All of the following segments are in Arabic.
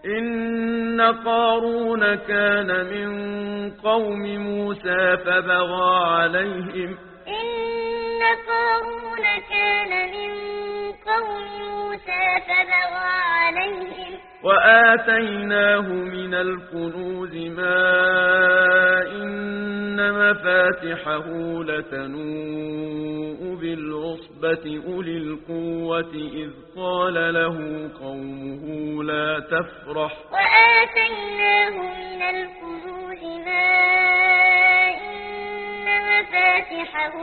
إن قارون كان من قوم موسى فبغى عليهم إن قارون كان من قوم موسى فبغى عليهم وآتيناه من الكنوز ما إن مفاتحه لتنوء بالعصبة أولي القوة إذ قال له قومه لا تفرح وآتيناه من الكنوز ما إن مفاتحه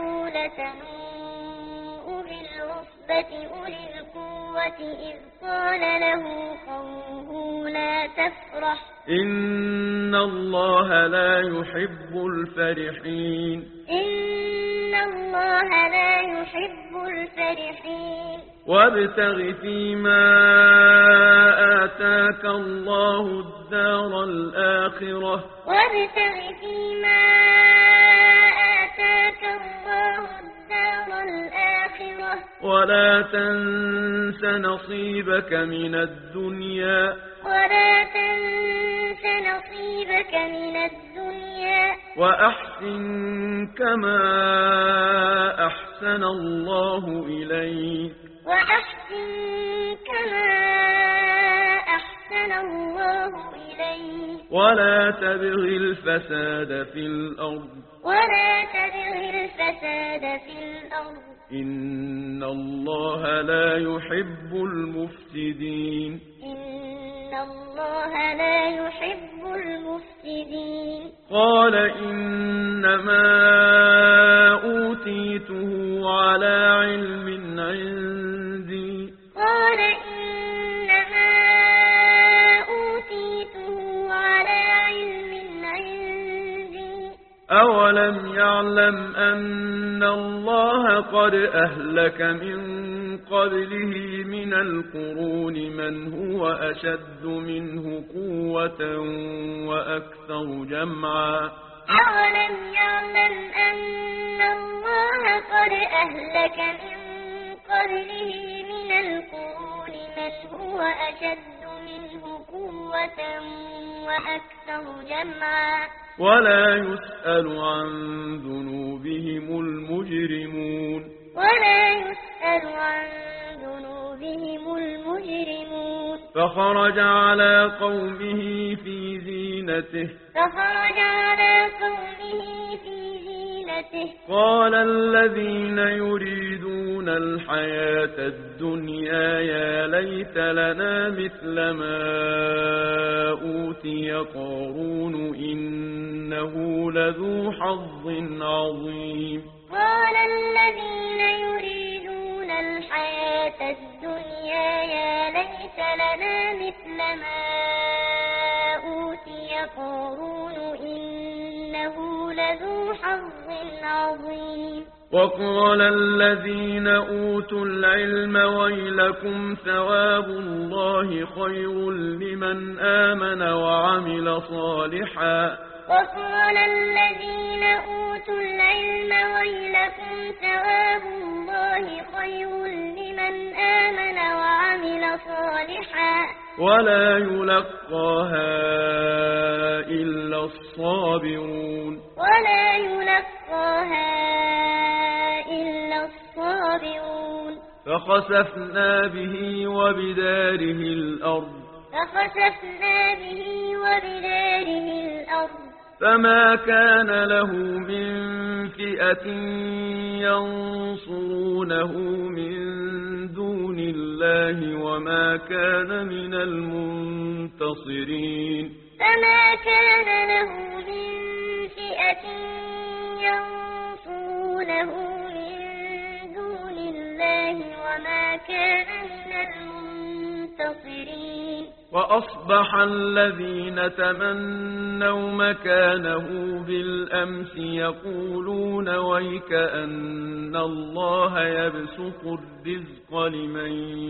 لتنوء بالعصبة أولي القوة إذ قال له قومه لا تفرح إن الله لا يحب الفرحين إن الله لا يحب الفرحين وابتغ فيما آتاك الله الدار الآخرة وابتغ فيما آتاك الله الدار الآخرة ولا تنس نصيبك من الدنيا ولا تنس نصيبك من الدنيا وأحسن كما أحسن الله إليك وأحسن كما أحسن الله إليك ولا تبغ الفساد في الأرض ولا تبغ الفساد في الأرض إن الله لا يحب المفسدين إن الله لا يحب المفسدين قال إنما أوتيته على علم عندي قال إنما أوتيته على علم عندي أولم يعلم أن الله قد أهلك من قبله من القرون من هو أشد منه قوة وأكثر جمعا أولم يعلم أن الله قد أهلك من قبله من القرون من هو أشد منه قوة وأكثر جمعا ولا يسأل عن ذنوبهم المجرمون ولا يسأل عن ذنوبهم المجرمون فخرج على قومه في زينته فخرج على قومه في زينته قال الذين يريدون الحياة الدنيا يا ليت لنا مثل ما أوتي قارون إنه لذو حظ عظيم قال الذين يريدون الحياة الدنيا يا ليت لنا مثل ما أوتي قارون إنه لذو حظ عظيم وقال الذين أوتوا العلم ويلكم ثواب الله خير لمن آمن وعمل صالحا وقال الذين أوتوا العلم ويلكم ثواب الله خير لمن آمن وعمل صالحا ولا يلقاها إلا الصابرون ولا يلقاها إلا الصابرون فخسفنا به وبداره الأرض فخسفنا به وبداره الأرض فما كان له من فئة ينصرونه من دون الله وما كان من المنتصرين فما كان له من فئة ينصرونه من دون الله وما كان من المنتصرين وأصبح الذين تمنوا مكانه بالأمس يقولون ويك أن الله يبسط الرزق لمن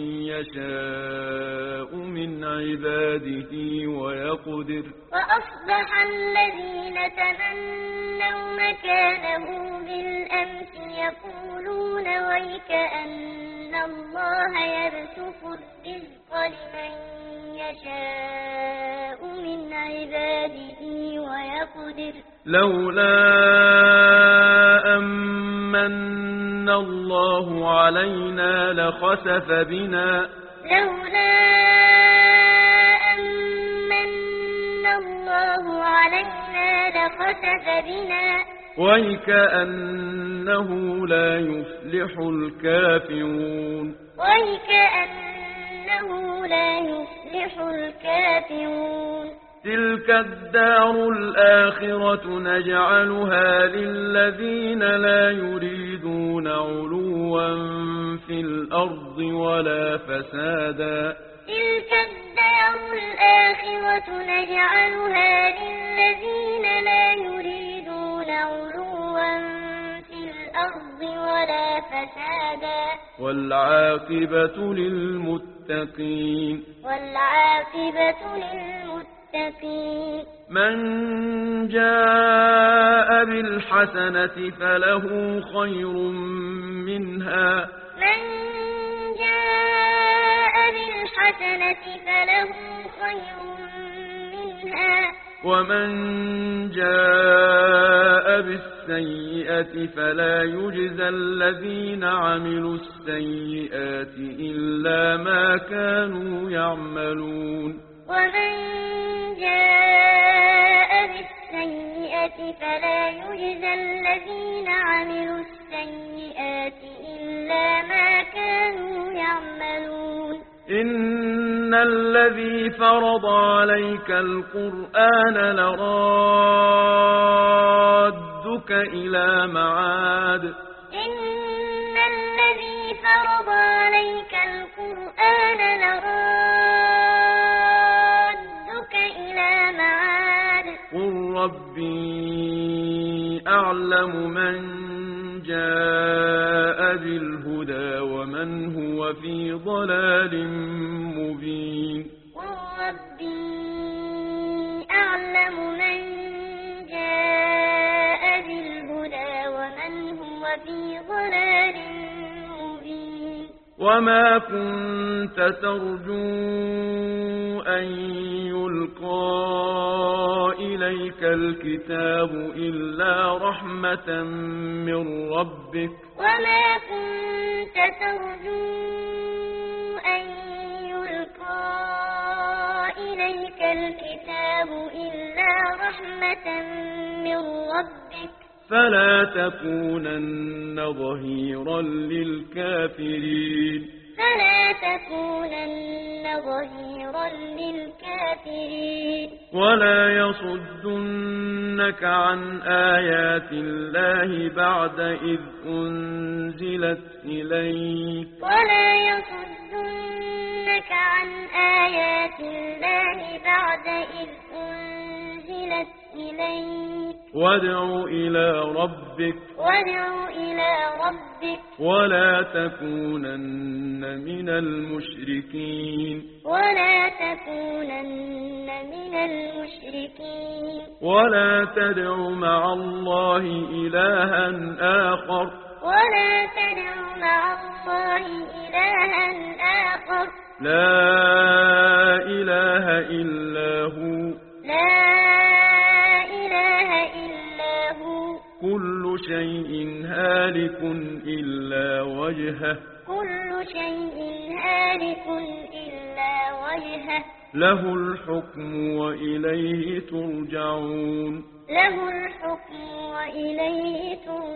يشاء من عباده ويقدر وأصبح الذين تمنوا مكانه بالأمس يقولون ويك أن الله يبسط الرزق لمن يشاء عباده ويقدر لولا أمن الله علينا لخسف بنا لولا أمن الله علينا لخسف بنا ويكأنه لا يفلح الكافرون ويكأنه لا يفلح الكافرون تلك الدار الآخرة نجعلها للذين لا يريدون علوا في الأرض ولا فسادا تلك الدار الآخرة نجعلها للذين لا يريدون علوا في الأرض ولا فسادا والعاقبة للمتقين من جاء بالحسنة فله خير منها ومن جاء بالسيئة فلا يجزى الذين عملوا السيئات إلا ما كانوا يعملون ومن جاء بالسيئة فلا يجزى الذين عملوا السيئات إلا ما كانوا يعملون إن الذي فرض عليك القرآن لرادك إلى معاد إن الذي فرض عليك القرآن لرادك إلى معاد قل ربي أعلم من جاء بالهدى ومن هو في ضلال مبين قل ربي أعلم من جاء بالهدى ومن هو في ضلال مبين وما كنت ترجو أن يلقى إليك الكتاب إلا رحمة من ربك وما كنت ترجو أن يلقى إليك الكتاب إلا رحمة من ربك فلا تكونن ظهيرا للكافرين ولا يصدنك عن آيات الله بعد إذ أنزلت إليك وادع إلى ربك ولا تكونن من المشركين ولا تدع مع الله إلها آخر لا إله إلا هو كل شيء هالك إلا وجهه له الحكم وإليه ترجعون